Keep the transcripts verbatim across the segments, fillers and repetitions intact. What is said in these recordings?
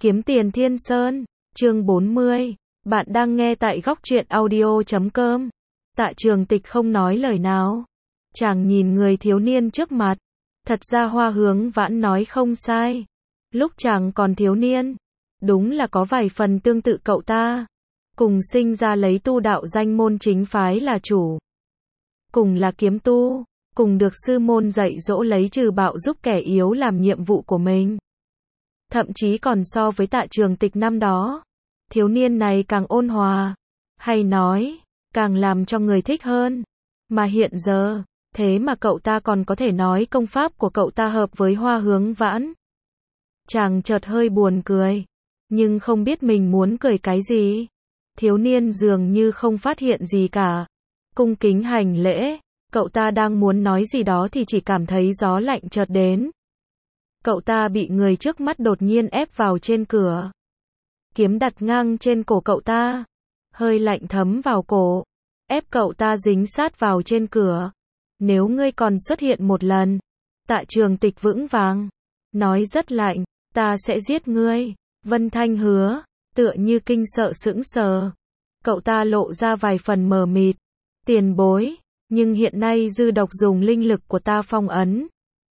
Kiếm tiền Thiên Sơn, chương bốn mươi. Bạn đang nghe tại góc truyện audio chấm com. Tạ Trường Tịch không nói lời nào. Chàng nhìn người thiếu niên trước mặt. Thật ra Hoa Hướng Vãn nói không sai. Lúc chàng còn thiếu niên, đúng là có vài phần tương tự cậu ta. Cùng sinh ra lấy tu đạo danh môn chính phái là chủ. Cùng là kiếm tu, cùng được sư môn dạy dỗ lấy trừ bạo giúp kẻ yếu làm nhiệm vụ của mình. Thậm chí còn so với Tạ Trường Tịch năm đó, thiếu niên này càng ôn hòa, hay nói, càng làm cho người thích hơn. Mà hiện giờ, thế mà cậu ta còn có thể nói công pháp của cậu ta hợp với Hoa Hướng Vãn. Chàng chợt hơi buồn cười, nhưng không biết mình muốn cười cái gì. Thiếu niên dường như không phát hiện gì cả. Cung kính hành lễ, cậu ta đang muốn nói gì đó thì chỉ cảm thấy gió lạnh chợt đến. Cậu ta bị người trước mắt đột nhiên ép vào trên cửa. Kiếm đặt ngang trên cổ cậu ta. Hơi lạnh thấm vào cổ. Ép cậu ta dính sát vào trên cửa. Nếu ngươi còn xuất hiện một lần. Tạ Trường Tịch vững vàng. Nói rất lạnh. Ta sẽ giết ngươi. Vân Thanh hứa. Tựa như kinh sợ sững sờ. Cậu ta lộ ra vài phần mờ mịt. Tiền bối. Nhưng hiện nay dư độc dùng linh lực của ta phong ấn.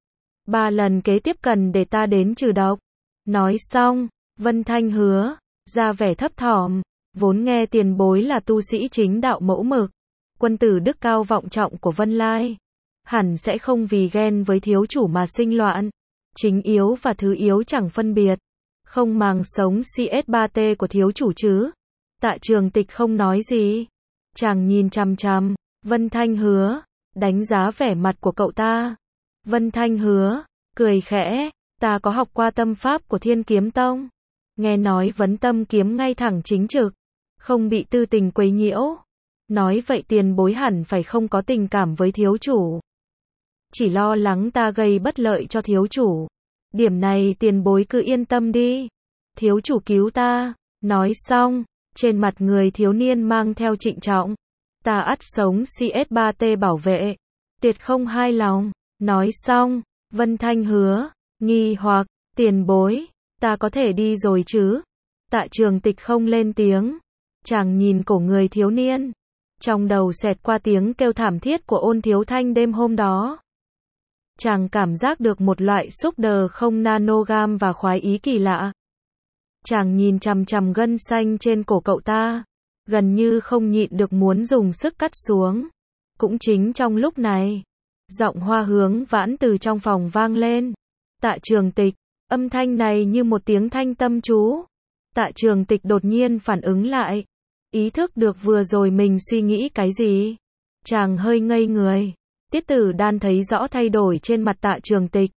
Ba lần kế tiếp cần để ta đến trừ độc. Nói xong, Vân Thanh hứa, ra vẻ thấp thỏm, vốn nghe tiền bối là tu sĩ chính đạo mẫu mực, quân tử đức cao vọng trọng của Vân Lai, hẳn sẽ không vì ghen với thiếu chủ mà sinh loạn, chính yếu và thứ yếu chẳng phân biệt, không màng sống xê ét ba tê của thiếu chủ chứ. Tạ Trường Tịch không nói gì, chàng nhìn chằm chằm, Vân Thanh hứa, đánh giá vẻ mặt của cậu ta. Vân Thanh hứa, cười khẽ, ta có học qua tâm pháp của Thiên Kiếm Tông. Nghe nói vấn tâm kiếm ngay thẳng chính trực, không bị tư tình quấy nhiễu. Nói vậy tiền bối hẳn phải không có tình cảm với thiếu chủ. Chỉ lo lắng ta gây bất lợi cho thiếu chủ. Điểm này tiền bối cứ yên tâm đi. Thiếu chủ cứu ta. Nói xong, trên mặt người thiếu niên mang theo trịnh trọng. Ta ắt sống xê ét ba tê bảo vệ. Tuyệt không hai lòng. Nói xong, Vân Thanh hứa, nghi hoặc, tiền bối, ta có thể đi rồi chứ? Tạ Trường Tịch không lên tiếng. Chàng nhìn cổ người thiếu niên. Trong đầu xẹt qua tiếng kêu thảm thiết của Ôn Thiếu Thanh đêm hôm đó. Chàng cảm giác được một loại xúc đờ không nanogam và khoái ý kỳ lạ. Chàng nhìn chằm chằm gân xanh trên cổ cậu ta. Gần như không nhịn được muốn dùng sức cắt xuống. Cũng chính trong lúc này, giọng Hoa Hướng Vãn từ trong phòng vang lên. Tạ Trường Tịch, âm thanh này như một tiếng thanh tâm chú. Tạ Trường Tịch đột nhiên phản ứng lại. Ý thức được vừa rồi mình suy nghĩ cái gì. Chàng hơi ngây người. Tiết Tử Đan thấy rõ thay đổi trên mặt Tạ Trường Tịch.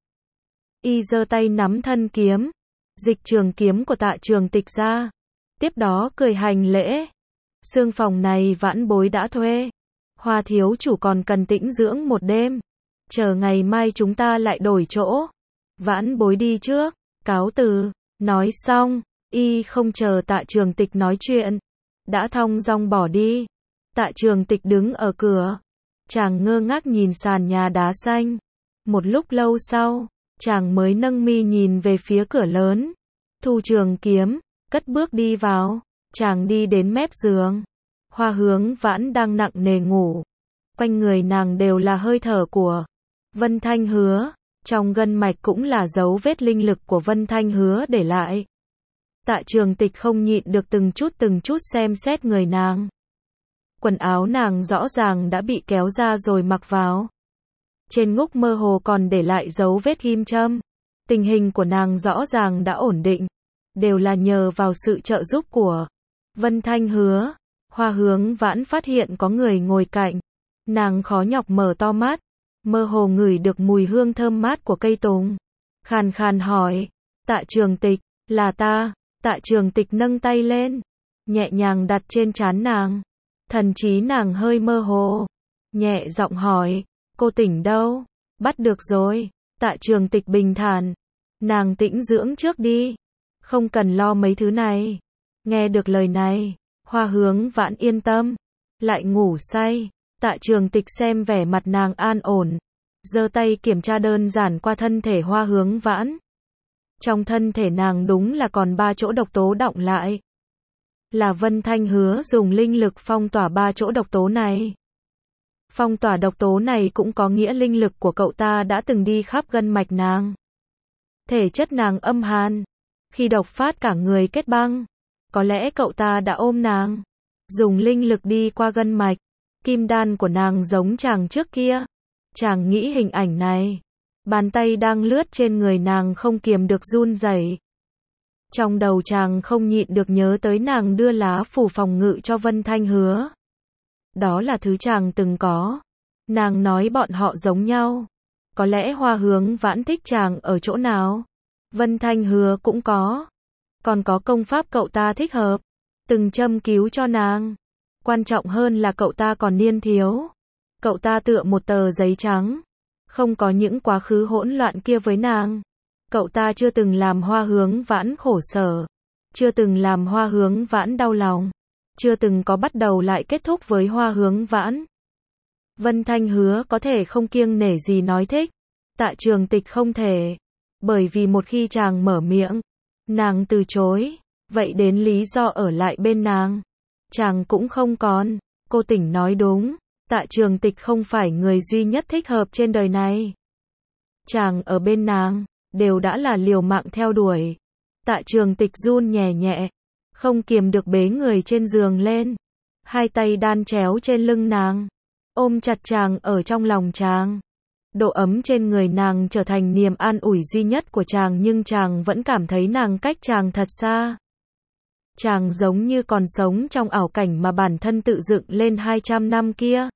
Y giơ tay nắm thân kiếm. Dịch trường kiếm của Tạ Trường Tịch ra. Tiếp đó cười hành lễ. Xương phòng này Vãn bối đã thuê. Hoa thiếu chủ còn cần tĩnh dưỡng một đêm. Chờ ngày mai chúng ta lại đổi chỗ. Vãn bối đi trước. Cáo từ. Nói xong, y không chờ Tạ Trường Tịch nói chuyện. Đã thong dong bỏ đi. Tạ Trường Tịch đứng ở cửa. Chàng ngơ ngác nhìn sàn nhà đá xanh. Một lúc lâu sau, chàng mới nâng mi nhìn về phía cửa lớn. Thu trường kiếm, cất bước đi vào. Chàng đi đến mép giường. Hoa Hướng Vãn đang nặng nề ngủ. Quanh người nàng đều là hơi thở của Vân Thanh hứa. Trong gân mạch cũng là dấu vết linh lực của Vân Thanh hứa để lại. Tạ Trường Tịch không nhịn được từng chút từng chút xem xét người nàng. Quần áo nàng rõ ràng đã bị kéo ra rồi mặc vào. Trên ngúc mơ hồ còn để lại dấu vết ghim châm. Tình hình của nàng rõ ràng đã ổn định. Đều là nhờ vào sự trợ giúp của Vân Thanh hứa. Hoa Hướng Vãn phát hiện có người ngồi cạnh. Nàng khó nhọc mở to mắt. Mơ hồ ngửi được mùi hương thơm mát của cây tùng. Khàn khàn hỏi. Tạ Trường Tịch, là ta. Tạ Trường Tịch nâng tay lên. Nhẹ nhàng đặt trên trán nàng. Thần trí nàng hơi mơ hồ. Nhẹ giọng hỏi. Cô tỉnh đâu? Bắt được rồi. Tạ Trường Tịch bình thản. Nàng tĩnh dưỡng trước đi. Không cần lo mấy thứ này. Nghe được lời này, Hoa Hướng Vãn yên tâm. Lại ngủ say. Tạ Trường Tịch xem vẻ mặt nàng an ổn. Giơ tay kiểm tra đơn giản qua thân thể Hoa Hướng Vãn. Trong thân thể nàng đúng là còn ba chỗ độc tố đọng lại. Là Vân Thanh Hứa dùng linh lực phong tỏa ba chỗ độc tố này. Phong tỏa độc tố này cũng có nghĩa linh lực của cậu ta đã từng đi khắp gân mạch nàng. Thể chất nàng âm hàn. Khi độc phát cả người kết băng. Có lẽ cậu ta đã ôm nàng. Dùng linh lực đi qua gân mạch. Kim đan của nàng giống chàng trước kia. Chàng nghĩ hình ảnh này. Bàn tay đang lướt trên người nàng không kiềm được run rẩy. Trong đầu chàng không nhịn được nhớ tới nàng đưa lá phù phòng ngự cho Vân Thanh Hứa. Đó là thứ chàng từng có. Nàng nói bọn họ giống nhau. Có lẽ Hoa Hướng Vãn thích chàng ở chỗ nào? Vân Thanh Hứa cũng có. Còn có công pháp cậu ta thích hợp. Từng châm cứu cho nàng. Quan trọng hơn là cậu ta còn niên thiếu. Cậu ta tựa một tờ giấy trắng. Không có những quá khứ hỗn loạn kia với nàng. Cậu ta chưa từng làm Hoa Hướng Vãn khổ sở. Chưa từng làm Hoa Hướng Vãn đau lòng. Chưa từng có bắt đầu lại kết thúc với Hoa Hướng Vãn. Vân Thanh Hứa có thể không kiêng nể gì nói thích. Tạ Trường Tịch không thể. Bởi vì một khi chàng mở miệng, nàng từ chối. Vậy đến lý do ở lại bên nàng. Chàng cũng không còn. Cô Tỉnh nói đúng. Tạ Trường Tịch không phải người duy nhất thích hợp trên đời này. Chàng ở bên nàng, đều đã là liều mạng theo đuổi. Tạ Trường Tịch run nhẹ nhẹ, không kiềm được bế người trên giường lên. Hai tay đan chéo trên lưng nàng, ôm chặt chàng ở trong lòng chàng. Độ ấm trên người nàng trở thành niềm an ủi duy nhất của chàng, nhưng chàng vẫn cảm thấy nàng cách chàng thật xa. Chàng giống như còn sống trong ảo cảnh mà bản thân tự dựng lên hai trăm năm kia.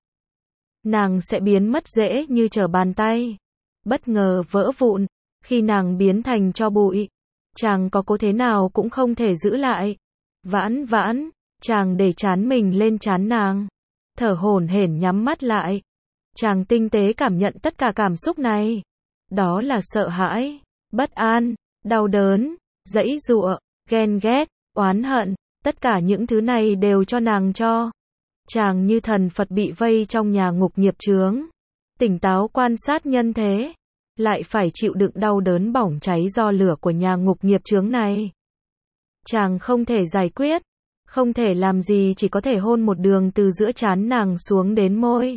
Nàng sẽ biến mất dễ như trở bàn tay. Bất ngờ vỡ vụn. Khi nàng biến thành tro bụi, chàng có cố thế nào cũng không thể giữ lại. Vãn vãn, chàng để trán mình lên trán nàng. Thở hổn hển nhắm mắt lại. Chàng tinh tế cảm nhận tất cả cảm xúc này. Đó là sợ hãi, bất an, đau đớn, giãy giụa, ghen ghét, oán hận. Tất cả những thứ này đều cho nàng cho. Chàng như thần Phật bị vây trong nhà ngục nghiệp chướng. Tỉnh táo quan sát nhân thế. Lại phải chịu đựng đau đớn bỏng cháy do lửa của nhà ngục nghiệp chướng này. Chàng không thể giải quyết. Không thể làm gì, chỉ có thể hôn một đường từ giữa trán nàng xuống đến môi.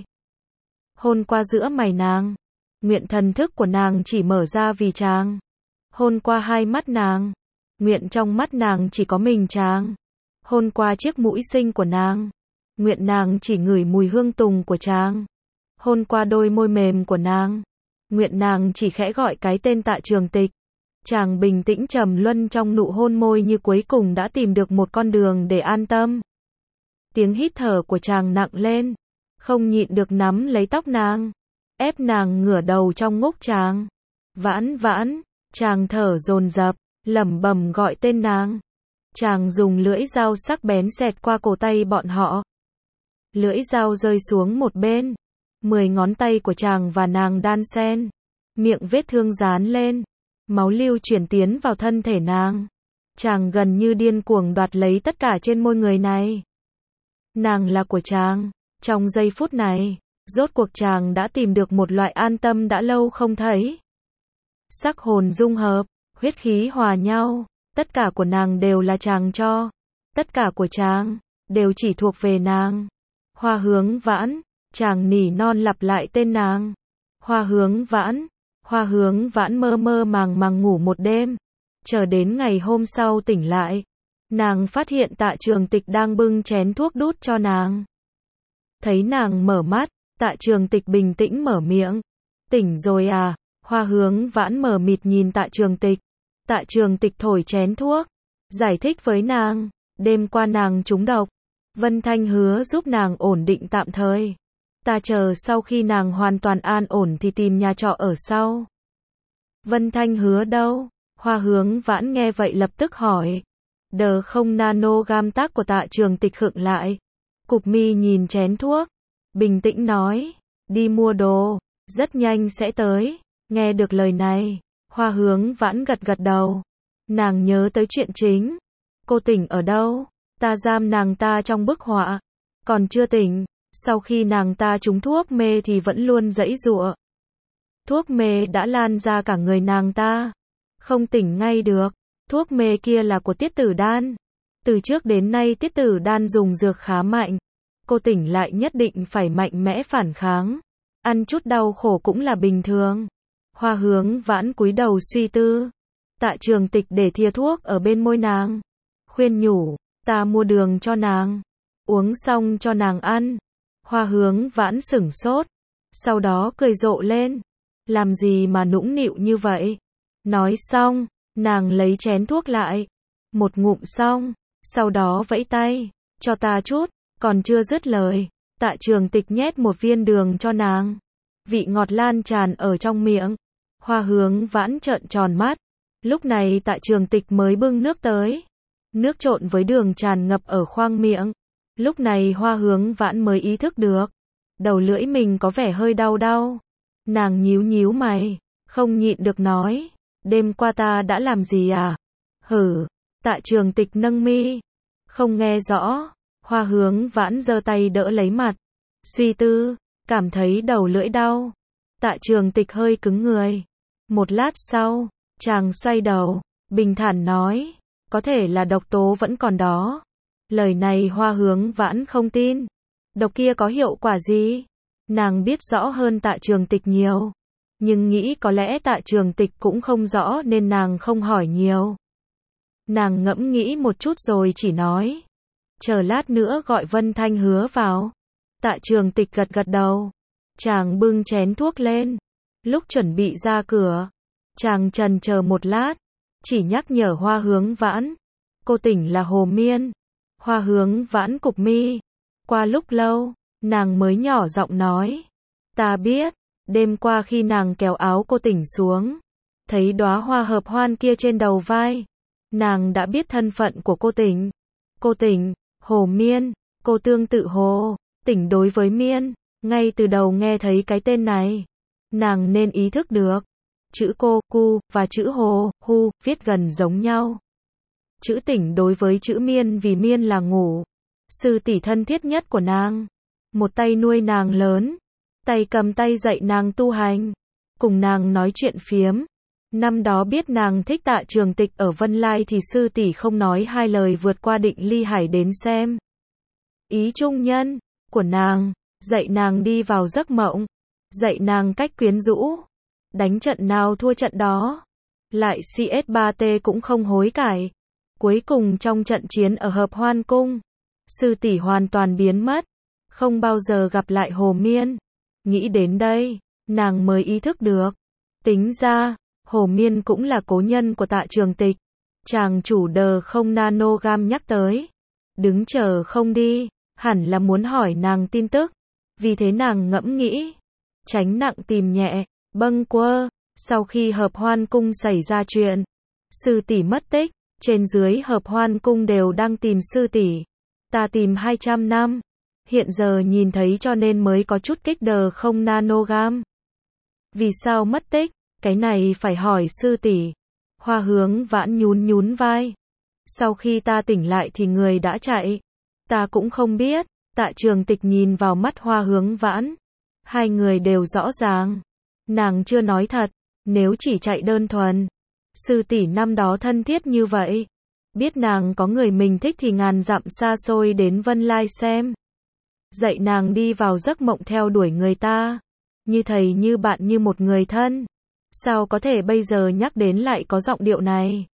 Hôn qua giữa mày nàng. Nguyện thần thức của nàng chỉ mở ra vì chàng. Hôn qua hai mắt nàng. Nguyện trong mắt nàng chỉ có mình chàng. Hôn qua chiếc mũi xinh của nàng. Nguyện nàng chỉ ngửi mùi hương tùng của chàng. Hôn qua đôi môi mềm của nàng. Nguyện nàng chỉ khẽ gọi cái tên Tạ Trường Tịch. Chàng bình tĩnh trầm luân trong nụ hôn môi như cuối cùng đã tìm được một con đường để an tâm. Tiếng hít thở của chàng nặng lên. Không nhịn được nắm lấy tóc nàng. Ép nàng ngửa đầu trong ngốc chàng. Vãn vãn. Chàng thở dồn dập, lẩm bẩm gọi tên nàng. Chàng dùng lưỡi dao sắc bén xẹt qua cổ tay bọn họ. Lưỡi dao rơi xuống một bên. Mười ngón tay của chàng và nàng đan xen. Miệng vết thương dán lên. Máu lưu chuyển tiến vào thân thể nàng. Chàng gần như điên cuồng đoạt lấy tất cả trên môi người này. Nàng là của chàng. Trong giây phút này, rốt cuộc chàng đã tìm được một loại an tâm đã lâu không thấy. Sắc hồn dung hợp, huyết khí hòa nhau. Tất cả của nàng đều là chàng cho. Tất cả của chàng đều chỉ thuộc về nàng. Hoa Hướng Vãn. Chàng nỉ non lặp lại tên nàng. Hoa Hướng Vãn. Hoa Hướng Vãn mơ mơ màng màng ngủ một đêm. Chờ đến ngày hôm sau tỉnh lại. Nàng phát hiện Tạ Trường Tịch đang bưng chén thuốc đút cho nàng. Thấy nàng mở mắt, Tạ Trường Tịch bình tĩnh mở miệng. Tỉnh rồi à? Hoa Hướng Vãn mờ mịt nhìn Tạ Trường Tịch. Tạ Trường Tịch thổi chén thuốc. Giải thích với nàng. Đêm qua nàng trúng độc. Vân Thanh Hứa giúp nàng ổn định tạm thời. Ta chờ sau khi nàng hoàn toàn an ổn thì tìm nhà trọ ở sau. Vân Thanh Hứa đâu? Hoa Hướng Vãn nghe vậy lập tức hỏi. Đờ không nano gam tác của Tạ Trường Tịch khựng lại. Cụp mi nhìn chén thuốc. Bình tĩnh nói. Đi mua đồ. Rất nhanh sẽ tới. Nghe được lời này. Hoa Hướng Vãn gật gật đầu. Nàng nhớ tới chuyện chính. Cô tỉnh ở đâu? Ta giam nàng ta trong bức họa. Còn chưa tỉnh. Sau khi nàng ta trúng thuốc mê thì vẫn luôn giãy giụa. Thuốc mê đã lan ra cả người nàng ta. không tỉnh ngay được. Thuốc mê kia là của Tiết Tử Đan. Từ trước đến nay Tiết Tử Đan dùng dược khá mạnh. Cô tỉnh lại nhất định phải mạnh mẽ phản kháng. Ăn chút đau khổ cũng là bình thường. Hoa Hướng Vãn cúi đầu suy tư. Tạ Trường Tịch để thìa thuốc ở bên môi nàng. Khuyên nhủ, ta mua đường cho nàng. Uống xong cho nàng ăn. Hoa Hướng Vãn sửng sốt. Sau đó cười rộ lên. Làm gì mà nũng nịu như vậy? Nói xong, nàng lấy chén thuốc lại. Một ngụm xong, sau đó vẫy tay. Cho ta chút, còn chưa dứt lời. Tạ Trường Tịch nhét một viên đường cho nàng. Vị ngọt lan tràn ở trong miệng. Hoa Hướng Vãn trợn tròn mắt. Lúc này Tạ Trường Tịch mới bưng nước tới. Nước trộn với đường tràn ngập ở khoang miệng. Lúc này Hoa Hướng Vãn mới ý thức được. Đầu lưỡi mình có vẻ hơi đau đau. Nàng nhíu nhíu mày, không nhịn được nói. Đêm qua ta đã làm gì à? Hử, Tạ Trường Tịch nâng mi. Không nghe rõ. Hoa Hướng Vãn giơ tay đỡ lấy mặt. Suy tư, cảm thấy đầu lưỡi đau. Tạ Trường Tịch hơi cứng người. Một lát sau, chàng xoay đầu, bình thản nói. Có thể là độc tố vẫn còn đó. Lời này Hoa Hướng Vãn không tin. Độc kia có hiệu quả gì? Nàng biết rõ hơn Tạ Trường Tịch nhiều. Nhưng nghĩ có lẽ Tạ Trường Tịch cũng không rõ nên nàng không hỏi nhiều. Nàng ngẫm nghĩ một chút rồi chỉ nói. Chờ lát nữa gọi Vân Thanh Hứa vào. Tạ Trường Tịch gật gật đầu. Chàng bưng chén thuốc lên. Lúc chuẩn bị ra cửa, chàng chần chờ một lát. Chỉ nhắc nhở Hoa Hướng Vãn. Cô tỉnh là Hồ Miên. Hoa Hướng Vãn cụp mi. Qua lúc lâu, nàng mới nhỏ giọng nói. Ta biết, đêm qua khi nàng kéo áo cô tỉnh xuống, thấy đóa hoa hợp hoan kia trên đầu vai. Nàng đã biết thân phận của cô tỉnh. Cô tỉnh, Hồ Miên, cô tương tự Hồ, tỉnh đối với Miên. Ngay từ đầu nghe thấy cái tên này, nàng nên ý thức được. Chữ cô, cu, và chữ Hồ, hu, viết gần giống nhau. Chữ tỉnh đối với chữ Miên vì Miên là ngủ. Sư tỷ thân thiết nhất của nàng. Một tay nuôi nàng lớn. Tay cầm tay dạy nàng tu hành. Cùng nàng nói chuyện phiếm. Năm đó biết nàng thích Tạ Trường Tịch ở Vân Lai thì sư tỷ không nói hai lời vượt qua Định Ly Hải đến xem. Ý trung nhân của nàng. Dạy nàng đi vào giấc mộng. Dạy nàng cách quyến rũ. Đánh trận nào thua trận đó. Lại xê ét ba tê cũng không hối cải. Cuối cùng trong trận chiến ở Hợp Hoan Cung, sư tỷ hoàn toàn biến mất. Không bao giờ gặp lại Hồ Miên. Nghĩ đến đây, nàng mới ý thức được. Tính ra, Hồ Miên cũng là cố nhân của Tạ Trường Tịch. Chàng chủ đờ không nanogam nhắc tới. Đứng chờ không đi, hẳn là muốn hỏi nàng tin tức. Vì thế nàng ngẫm nghĩ. Tránh nặng tìm nhẹ, bâng quơ. Sau khi Hợp Hoan Cung xảy ra chuyện, sư tỷ mất tích. Trên dưới Hợp Hoan Cung đều đang tìm sư tỷ. Ta tìm hai trăm năm. Hiện giờ nhìn thấy cho nên mới có chút kích đờ không nanogam. Vì sao mất tích? Cái này phải hỏi sư tỷ. Hoa Hướng Vãn nhún nhún vai. Sau khi ta tỉnh lại thì người đã chạy. Ta cũng không biết. Tạ Trường Tịch nhìn vào mắt Hoa Hướng Vãn. Hai người đều rõ ràng. Nàng chưa nói thật. Nếu chỉ chạy đơn thuần, sư tỷ năm đó thân thiết như vậy. Biết nàng có người mình thích thì ngàn dặm xa xôi đến Vân Lai xem. Dạy nàng đi vào giấc mộng theo đuổi người ta. Như thầy như bạn như một người thân. Sao có thể bây giờ nhắc đến lại có giọng điệu này?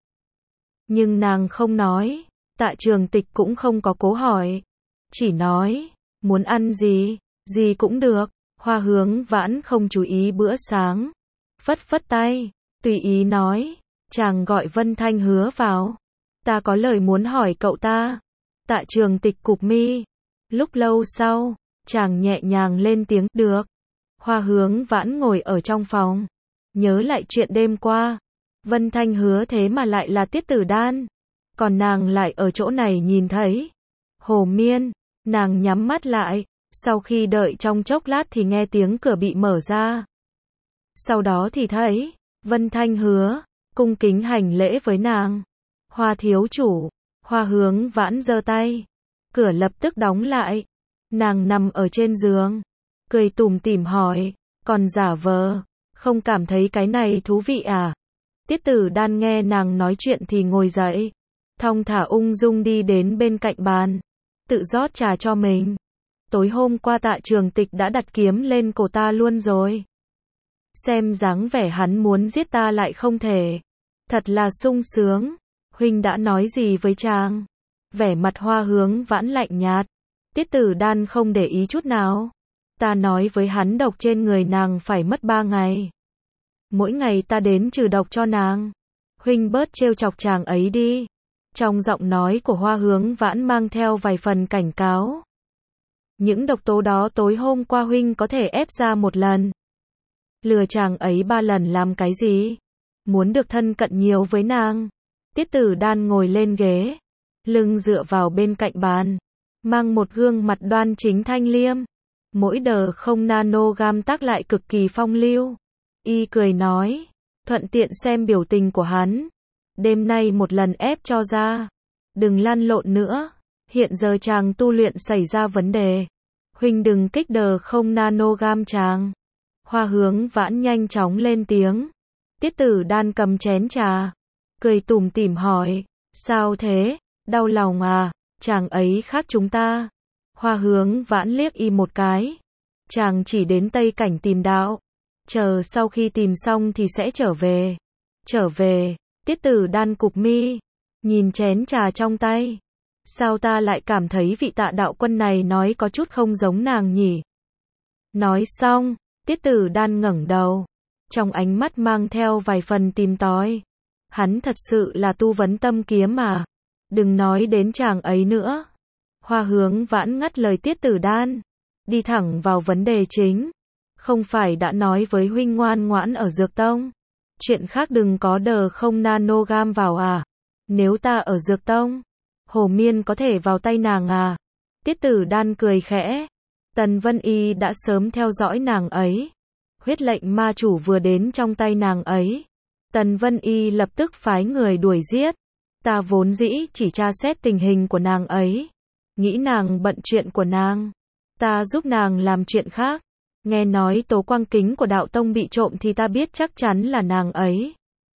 Nhưng nàng không nói. Tạ Trường Tịch cũng không có cố hỏi. Chỉ nói, muốn ăn gì, gì cũng được. Hoa Hướng Vãn không chú ý bữa sáng. Phất phất tay, tùy ý nói. Chàng gọi Vân Thanh Hứa vào. Ta có lời muốn hỏi cậu ta. Tạ Trường Tịch cụp mi. Lúc lâu sau, chàng nhẹ nhàng lên tiếng, được. Hoa Hướng Vãn ngồi ở trong phòng. Nhớ lại chuyện đêm qua. Vân Thanh Hứa thế mà lại là Tiết Tử Đan. Còn nàng lại ở chỗ này nhìn thấy. Hồ Miên, nàng nhắm mắt lại. Sau khi đợi trong chốc lát thì nghe tiếng cửa bị mở ra. Sau đó thì thấy, Vân Thanh Hứa, cung kính hành lễ với nàng. Hoa thiếu chủ. Hoa Hướng Vãn giơ tay. Cửa lập tức đóng lại. Nàng nằm ở trên giường. Cười tủm tỉm hỏi. Còn giả vờ. Không cảm thấy cái này thú vị à? Tiết Tử Đan nghe nàng nói chuyện thì ngồi dậy, thong thả ung dung đi đến bên cạnh bàn, tự rót trà cho mình. Tối hôm qua Tạ Trường Tịch đã đặt kiếm lên cổ ta luôn rồi. Xem dáng vẻ hắn muốn giết ta lại không thể. Thật là sung sướng. Huynh đã nói gì với chàng? Vẻ mặt Hoa Hướng Vãn lạnh nhạt. Tiết Tử Đan không để ý chút nào. Ta nói với hắn độc trên người nàng phải mất ba ngày. Mỗi ngày ta đến trừ độc cho nàng. Huynh bớt trêu chọc chàng ấy đi. Trong giọng nói của Hoa Hướng Vãn mang theo vài phần cảnh cáo. Những độc tố đó tối hôm qua huynh có thể ép ra một lần. Lừa chàng ấy ba lần làm cái gì? Muốn được thân cận nhiều với nàng. Tiết Tử Đan ngồi lên ghế, lưng dựa vào bên cạnh bàn, mang một gương mặt đoan chính thanh liêm. Mỗi đờ không nano gam tác lại cực kỳ phong lưu. Y cười nói, thuận tiện xem biểu tình của hắn. Đêm nay một lần ép cho ra. Đừng lăn lộn nữa. Hiện giờ chàng tu luyện xảy ra vấn đề. Huynh đừng kích đờ không nano gam chàng. Hoa Hướng Vãn nhanh chóng lên tiếng. Tiết Tử Đan cầm chén trà, cười tủm tỉm hỏi, sao thế, đau lòng à, chàng ấy khác chúng ta. Hoa Hướng Vãn liếc y một cái. Chàng chỉ đến Tây Cảnh tìm đạo. Chờ sau khi tìm xong thì sẽ trở về. Trở về, Tiết Tử Đan cụp mi, nhìn chén trà trong tay. Sao ta lại cảm thấy vị Tạ đạo quân này nói có chút không giống nàng nhỉ? Nói xong, Tiết Tử Đan ngẩng đầu, trong ánh mắt mang theo vài phần tìm tòi. Hắn thật sự là tu vấn tâm kiếm mà. Đừng nói đến chàng ấy nữa. Hoa Hướng Vãn ngắt lời Tiết Tử Đan, đi thẳng vào vấn đề chính. Không phải đã nói với huynh ngoan ngoãn ở Dược Tông, chuyện khác đừng có đờ không nano gam vào à? Nếu ta ở Dược Tông, Hồ Miên có thể vào tay nàng à? Tiết Tử Đan cười khẽ. Tần Vân Y đã sớm theo dõi nàng ấy. Huyết lệnh ma chủ vừa đến trong tay nàng ấy, Tần Vân Y lập tức phái người đuổi giết. Ta vốn dĩ chỉ tra xét tình hình của nàng ấy, nghĩ nàng bận chuyện của nàng, ta giúp nàng làm chuyện khác. Nghe nói Tố Quang Kính của Đạo Tông bị trộm thì ta biết chắc chắn là nàng ấy.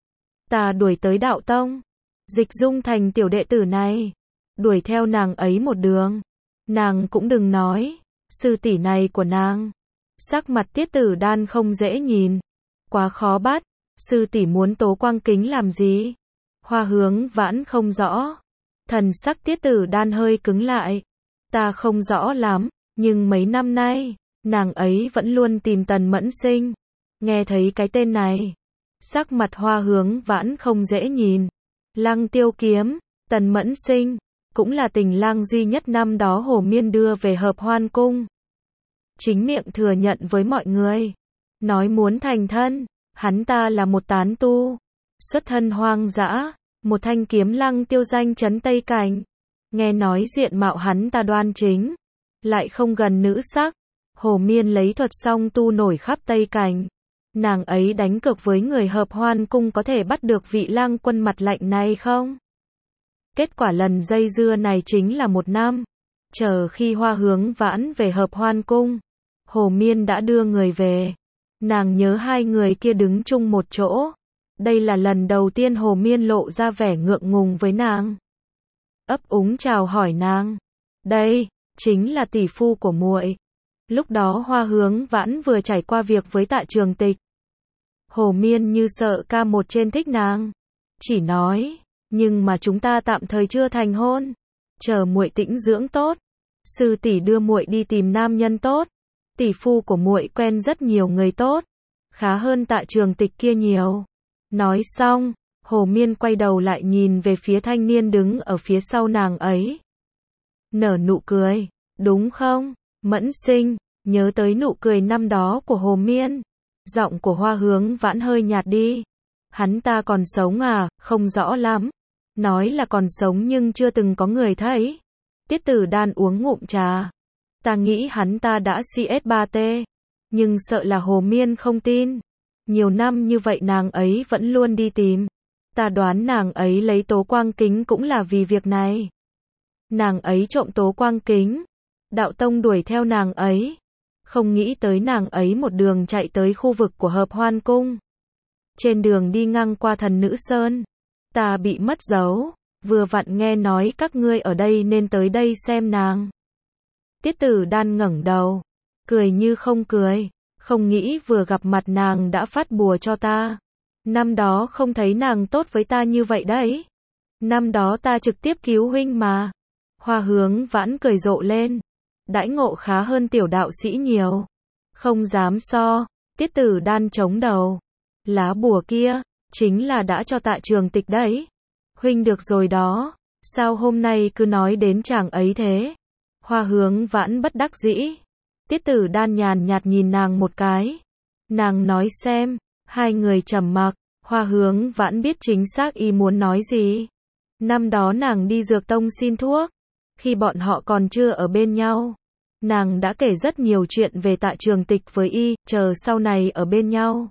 Ta đuổi tới Đạo Tông, dịch dung thành tiểu đệ tử này, đuổi theo nàng ấy một đường. Nàng cũng đừng nói, sư tỷ này của nàng. Sắc mặt Tiết Tử Đan không dễ nhìn, quá khó bắt. Sư tỷ muốn Tố Quang Kính làm gì? Hoa Hướng Vãn không rõ. Thần sắc Tiết Tử Đan hơi cứng lại. Ta không rõ lắm, nhưng mấy năm nay, nàng ấy vẫn luôn tìm Tần Mẫn Sinh. Nghe thấy cái tên này, sắc mặt Hoa Hướng Vãn không dễ nhìn. Lăng Tiêu Kiếm, Tần Mẫn Sinh, cũng là tình lang duy nhất năm đó Hồ Miên đưa về Hợp Hoan Cung. Chính miệng thừa nhận với mọi người, nói muốn thành thân. Hắn ta là một tán tu, xuất thân hoang dã, một thanh kiếm lăng tiêu danh chấn Tây Cảnh. Nghe nói diện mạo hắn ta đoan chính, lại không gần nữ sắc. Hồ Miên lấy thuật xong tu nổi khắp Tây Cảnh. Nàng ấy đánh cược với người Hợp Hoan Cung có thể bắt được vị lang quân mặt lạnh này không? Kết quả lần dây dưa này chính là một năm. Chờ khi Hoa Hướng Vãn về Hợp Hoan Cung, Hồ Miên đã đưa người về. Nàng nhớ hai người kia đứng chung một chỗ. Đây là lần đầu tiên Hồ Miên lộ ra vẻ ngượng ngùng với nàng. Ấp úng chào hỏi nàng. Đây, chính là tỷ phu của muội. Lúc đó Hoa Hướng Vãn vừa trải qua việc với Tạ Trường Tịch. Hồ Miên như sợ ca một trên thích nàng. Chỉ nói, nhưng mà chúng ta tạm thời chưa thành hôn. Chờ muội tĩnh dưỡng tốt. Sư tỷ đưa muội đi tìm nam nhân tốt. Tỷ phu của muội quen rất nhiều người tốt, khá hơn Tạ Trường Tịch kia nhiều. Nói xong, Hồ Miên quay đầu lại nhìn về phía thanh niên đứng ở phía sau nàng ấy. Nở nụ cười, đúng không? Mẫn Sinh, nhớ tới nụ cười năm đó của Hồ Miên. Giọng của Hoa Hướng Vãn hơi nhạt đi. Hắn ta còn sống à? Không rõ lắm. Nói là còn sống nhưng chưa từng có người thấy. Tiết Tử Đan uống ngụm trà. Ta nghĩ hắn ta đã xê ét ba T, nhưng sợ là Hồ Miên không tin. Nhiều năm như vậy nàng ấy vẫn luôn đi tìm. Ta đoán nàng ấy lấy Tố Quang Kính cũng là vì việc này. Nàng ấy trộm Tố Quang Kính. Đạo Tông đuổi theo nàng ấy. Không nghĩ tới nàng ấy một đường chạy tới khu vực của Hợp Hoan Cung. trên đường đi ngang qua Thần Nữ Sơn, ta bị mất dấu, vừa vặn nghe nói các ngươi ở đây nên tới đây xem nàng. Tiết Tử Đan ngẩng đầu, cười như không cười, không nghĩ vừa gặp mặt nàng đã phát bùa cho ta. Năm đó không thấy nàng tốt với ta như vậy đấy. Năm đó ta trực tiếp cứu huynh mà. Hoa Hướng Vãn cười rộ lên, đãi ngộ khá hơn tiểu đạo sĩ nhiều. Không dám so. Tiết Tử Đan chống đầu, lá bùa kia chính là đã cho Tạ Trường Tịch đấy. Huynh được rồi đó, sao hôm nay cứ nói đến chàng ấy thế? Hoa Hướng Vãn bất đắc dĩ. Tiết Tử Đan nhàn nhạt nhìn nàng một cái. Nàng nói xem. Hai người trầm mặc. Hoa Hướng Vãn biết chính xác y muốn nói gì. Năm đó nàng đi dược tông xin thuốc, khi bọn họ còn chưa ở bên nhau, nàng đã kể rất nhiều chuyện về Tạ Trường Tịch với y, chờ sau này ở bên nhau.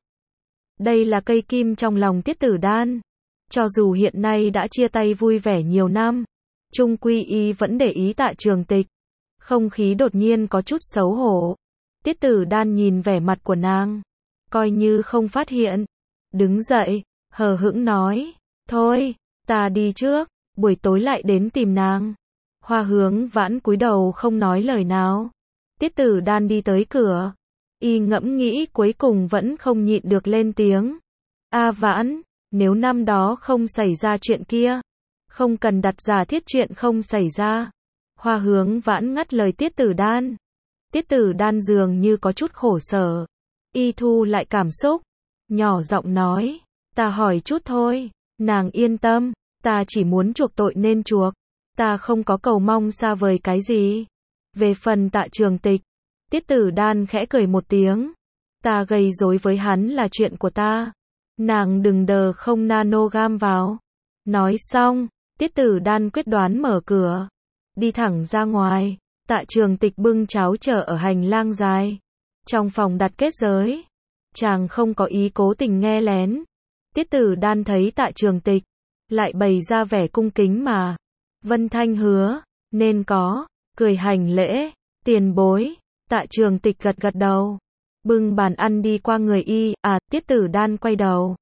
Đây là cây kim trong lòng Tiết Tử Đan. Cho dù hiện nay đã chia tay vui vẻ nhiều năm, chung quy y vẫn để ý Tạ Trường Tịch. Không khí đột nhiên có chút xấu hổ. Tiết Tử Đan nhìn vẻ mặt của nàng, coi như không phát hiện. Đứng dậy, hờ hững nói, thôi, ta đi trước, buổi tối lại đến tìm nàng. Hoa Hướng Vãn cúi đầu không nói lời nào. Tiết Tử Đan đi tới cửa, y ngẫm nghĩ cuối cùng vẫn không nhịn được lên tiếng. A Vãn, nếu năm đó không xảy ra chuyện kia, không cần đặt giả thiết chuyện không xảy ra. Hoa Hướng Vãn ngắt lời Tiết Tử Đan. Tiết Tử Đan dường như có chút khổ sở. Y thu lại cảm xúc, nhỏ giọng nói, ta hỏi chút thôi, nàng yên tâm, ta chỉ muốn chuộc tội nên chuộc, ta không có cầu mong xa vời cái gì. Về phần Tạ Trường Tịch, Tiết Tử Đan khẽ cười một tiếng, ta gây rối với hắn là chuyện của ta, nàng đừng đờ không nano gam vào. Nói xong, Tiết Tử Đan quyết đoán mở cửa, đi thẳng ra ngoài. Tạ Trường Tịch bưng cháo chờ ở hành lang dài, trong phòng đặt kết giới. Chàng không có ý cố tình nghe lén. Tiết Tử Đan thấy Tạ Trường Tịch lại bày ra vẻ cung kính mà Vân Thanh hứa nên có, cười hành lễ, tiền bối. Tạ Trường Tịch gật gật đầu, bưng bàn ăn đi qua người y. À, Tiết Tử Đan quay đầu,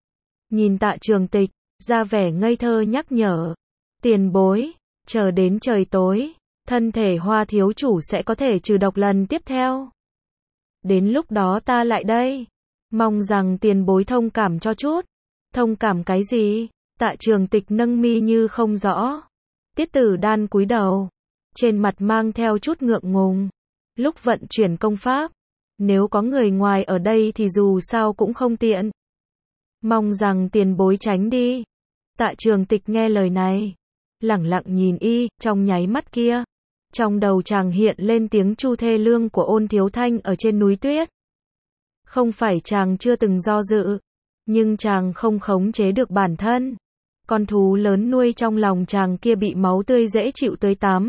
nhìn Tạ Trường Tịch, ra vẻ ngây thơ nhắc nhở, tiền bối, chờ đến trời tối, thân thể Hoa thiếu chủ sẽ có thể trừ độc lần tiếp theo. Đến lúc đó ta lại đây, mong rằng tiền bối thông cảm cho chút. Thông cảm cái gì? Tạ Trường Tịch nâng mi như không rõ. Tiết Tử Đan cúi đầu, trên mặt mang theo chút ngượng ngùng. Lúc vận chuyển công pháp, nếu có người ngoài ở đây thì dù sao cũng không tiện. Mong rằng tiền bối tránh đi. Tạ Trường Tịch nghe lời này, lẳng lặng nhìn y. Trong nháy mắt kia, trong đầu chàng hiện lên tiếng chu thê lương của Ôn Thiếu Thanh ở trên núi tuyết. Không phải chàng chưa từng do dự, nhưng chàng không khống chế được bản thân. Con thú lớn nuôi trong lòng chàng kia bị máu tươi dễ chịu tưới tắm,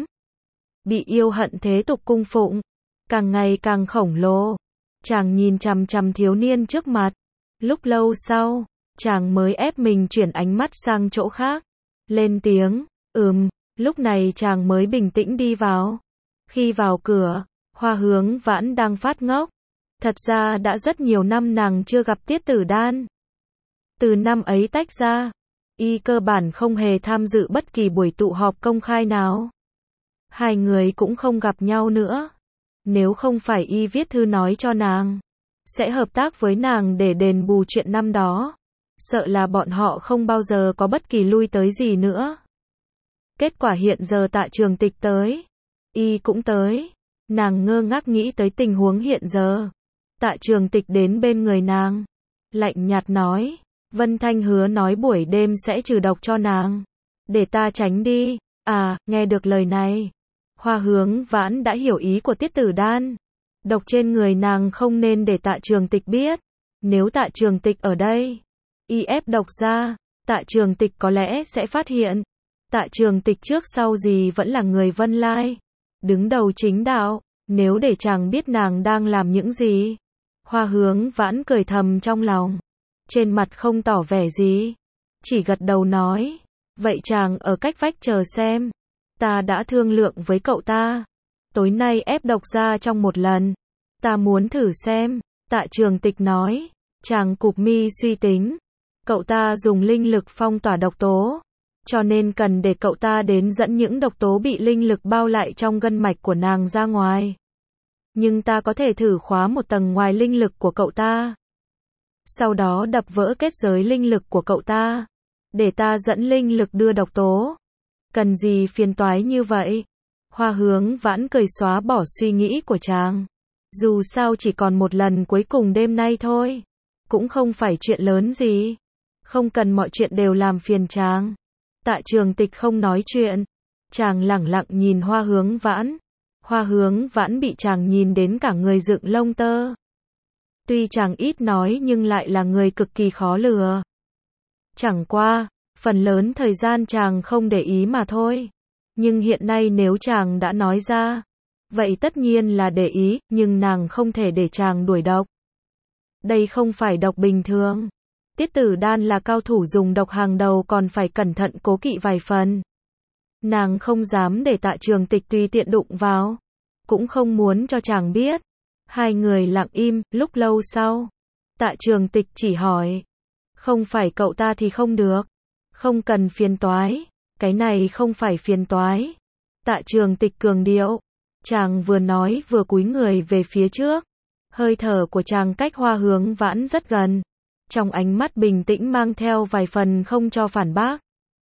bị yêu hận thế tục cung phụng, càng ngày càng khổng lồ. Chàng nhìn chằm chằm thiếu niên trước mặt. Lúc lâu sau, chàng mới ép mình chuyển ánh mắt sang chỗ khác, lên tiếng, ừm. Lúc này chàng mới bình tĩnh đi vào. Khi vào cửa, Hoa Hướng Vãn đang phát ngốc. Thật ra đã rất nhiều năm nàng chưa gặp Tiết Tử Đan. Từ năm ấy tách ra, y cơ bản không hề tham dự bất kỳ buổi tụ họp công khai nào. Hai người cũng không gặp nhau nữa. Nếu không phải y viết thư nói cho nàng sẽ hợp tác với nàng để đền bù chuyện năm đó, sợ là bọn họ không bao giờ có bất kỳ lui tới gì nữa. Kết quả hiện giờ Tạ Trường Tịch tới, y cũng tới. Nàng ngơ ngác nghĩ tới tình huống hiện giờ. Tạ Trường Tịch đến bên người nàng, lạnh nhạt nói, Vân Thanh hứa nói buổi đêm sẽ trừ độc cho nàng, để ta tránh đi. À, nghe được lời này, Hoa Hướng Vãn đã hiểu ý của Tiết Tử Đan. Độc trên người nàng không nên để Tạ Trường Tịch biết. Nếu Tạ Trường Tịch ở đây, y ép độc ra, Tạ Trường Tịch có lẽ sẽ phát hiện. Tạ Trường Tịch trước sau gì vẫn là người Vân Lai, đứng đầu chính đạo. Nếu để chàng biết nàng đang làm những gì. Hoa Hướng Vãn cười thầm trong lòng, trên mặt không tỏ vẻ gì, chỉ gật đầu nói, vậy chàng ở cách vách chờ xem. Ta đã thương lượng với cậu ta, tối nay ép độc ra trong một lần. Ta muốn thử xem. Tạ Trường Tịch nói, Chàng cụp mi suy tính. Cậu ta dùng linh lực phong tỏa độc tố. Cho nên cần để cậu ta đến dẫn những độc tố bị linh lực bao lại trong gân mạch của nàng ra ngoài. Nhưng ta có thể thử khóa một tầng ngoài linh lực của cậu ta. Sau đó đập vỡ kết giới linh lực của cậu ta. Để ta dẫn linh lực đưa độc tố. Cần gì phiền toái như vậy? Hoa Hướng Vãn cười xóa bỏ suy nghĩ của chàng. Dù sao chỉ còn một lần cuối cùng đêm nay thôi. Cũng không phải chuyện lớn gì. Không cần mọi chuyện đều làm phiền chàng. Tạ Trường Tịch không nói chuyện. Chàng lẳng lặng nhìn Hoa Hướng Vãn. Hoa Hướng Vãn bị chàng nhìn đến cả người dựng lông tơ. Tuy chàng ít nói nhưng lại là người cực kỳ khó lừa. Chẳng qua, phần lớn thời gian chàng không để ý mà thôi. Nhưng hiện nay nếu chàng đã nói ra, vậy tất nhiên là để ý, nhưng nàng không thể để chàng đuổi độc. Đây không phải độc bình thường. Tiết Tử Đan là cao thủ dùng độc hàng đầu còn phải cẩn thận cố kỵ vài phần. Nàng không dám để Tạ Trường Tịch tùy tiện đụng vào. Cũng không muốn cho chàng biết. Hai người lặng im, lúc lâu sau. Tạ Trường Tịch chỉ hỏi. Không phải cậu ta thì không được. Không cần phiền toái. Cái này không phải phiền toái. Tạ Trường Tịch cường điệu. Chàng vừa nói vừa cúi người về phía trước. Hơi thở của chàng cách Hoa Hướng Vãn rất gần. Trong ánh mắt bình tĩnh mang theo vài phần không cho phản bác.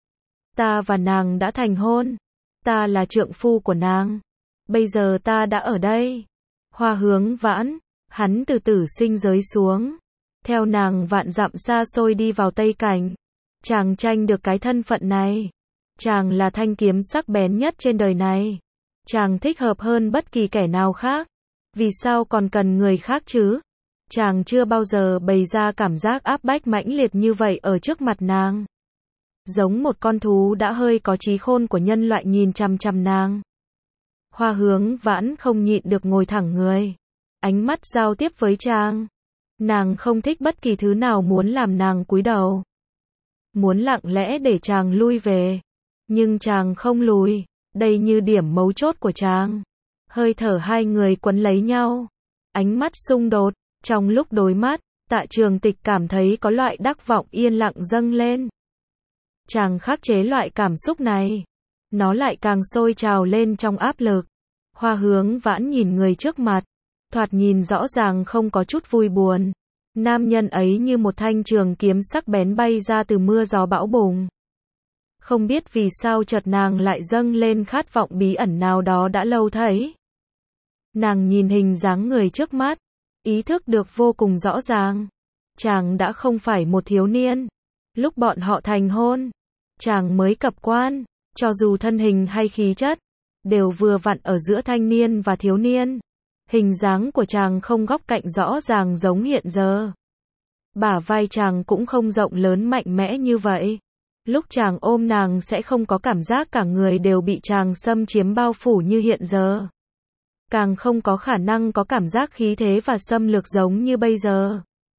Ta và nàng đã thành hôn. Ta là trượng phu của nàng. Bây giờ ta đã ở đây. Hoa Hướng Vãn, hắn từ tử sinh giới xuống. Theo nàng vạn dặm xa xôi đi vào Tây Cảnh. Chàng tranh được cái thân phận này. Chàng là thanh kiếm sắc bén nhất trên đời này. Chàng thích hợp hơn bất kỳ kẻ nào khác. Vì sao còn cần người khác chứ? Chàng chưa bao giờ bày ra cảm giác áp bách mãnh liệt như vậy ở trước mặt nàng. Giống một con thú đã hơi có trí khôn của nhân loại nhìn chằm chằm nàng. Hoa Hướng Vãn không nhịn được ngồi thẳng người. Ánh mắt giao tiếp với chàng. Nàng không thích bất kỳ thứ nào muốn làm nàng cúi đầu. Muốn lặng lẽ để chàng lui về. Nhưng chàng không lùi. Đây như điểm mấu chốt của chàng. Hơi thở hai người quấn lấy nhau. Ánh mắt xung đột. Trong lúc đối mắt, Tạ Trường Tịch cảm thấy có loại đắc vọng yên lặng dâng lên. Chàng khắc chế loại cảm xúc này. Nó lại càng sôi trào lên trong áp lực. Hoa Hướng Vãn nhìn người trước mặt. Thoạt nhìn rõ ràng không có chút vui buồn. Nam nhân ấy như một thanh trường kiếm sắc bén bay ra từ mưa gió bão bùng. Không biết vì sao chợt nàng lại dâng lên khát vọng bí ẩn nào đó đã lâu thấy. Nàng nhìn hình dáng người trước mắt. Ý thức được vô cùng rõ ràng. Chàng đã không phải một thiếu niên. Lúc bọn họ thành hôn, chàng mới cập quan. Cho dù thân hình hay khí chất, đều vừa vặn ở giữa thanh niên và thiếu niên. Hình dáng của chàng không góc cạnh rõ ràng giống hiện giờ. Bả vai chàng cũng không rộng lớn mạnh mẽ như vậy. Lúc chàng ôm nàng sẽ không có cảm giác cả người đều bị chàng xâm chiếm bao phủ như hiện giờ. Càng không có khả năng có cảm giác khí thế và xâm lược giống như bây giờ.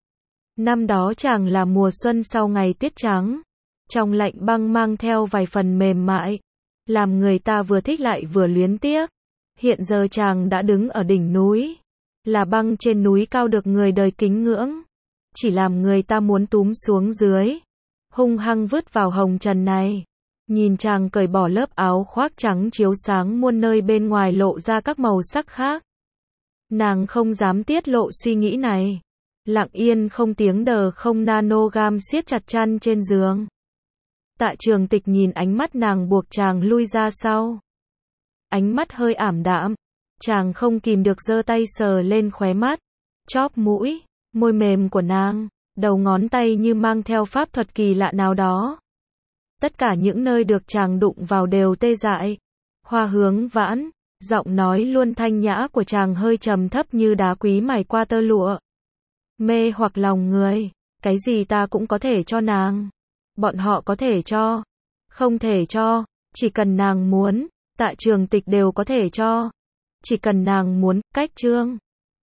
Năm đó chàng là mùa xuân sau ngày tiết trắng. Trong lạnh băng mang theo vài phần mềm mại. Làm người ta vừa thích lại vừa luyến tiếc. Hiện giờ chàng đã đứng ở đỉnh núi. Là băng trên núi cao được người đời kính ngưỡng. Chỉ làm người ta muốn túm xuống dưới. Hung hăng vứt vào hồng trần này. Nhìn chàng cởi bỏ lớp áo khoác trắng chiếu sáng muôn nơi bên ngoài lộ ra các màu sắc khác. Nàng không dám tiết lộ suy nghĩ này. Lặng yên không tiếng đờ không nanogam siết chặt chăn trên giường. Tạ Trường Tịch nhìn ánh mắt nàng buộc chàng lui ra sau. Ánh mắt hơi ảm đạm. Chàng không kìm được giơ tay sờ lên khóe mắt. Chóp mũi, môi mềm của nàng. Đầu ngón tay như mang theo pháp thuật kỳ lạ nào đó. Tất cả những nơi được chàng đụng vào đều tê dại. Hoa Hướng Vãn, giọng nói luôn thanh nhã của chàng hơi trầm thấp như đá quý mài qua tơ lụa. Mê hoặc lòng người, cái gì ta cũng có thể cho nàng. Bọn họ có thể cho, không thể cho, chỉ cần nàng muốn, Tạ Trường Tịch đều có thể cho. Chỉ cần nàng muốn, cách chương.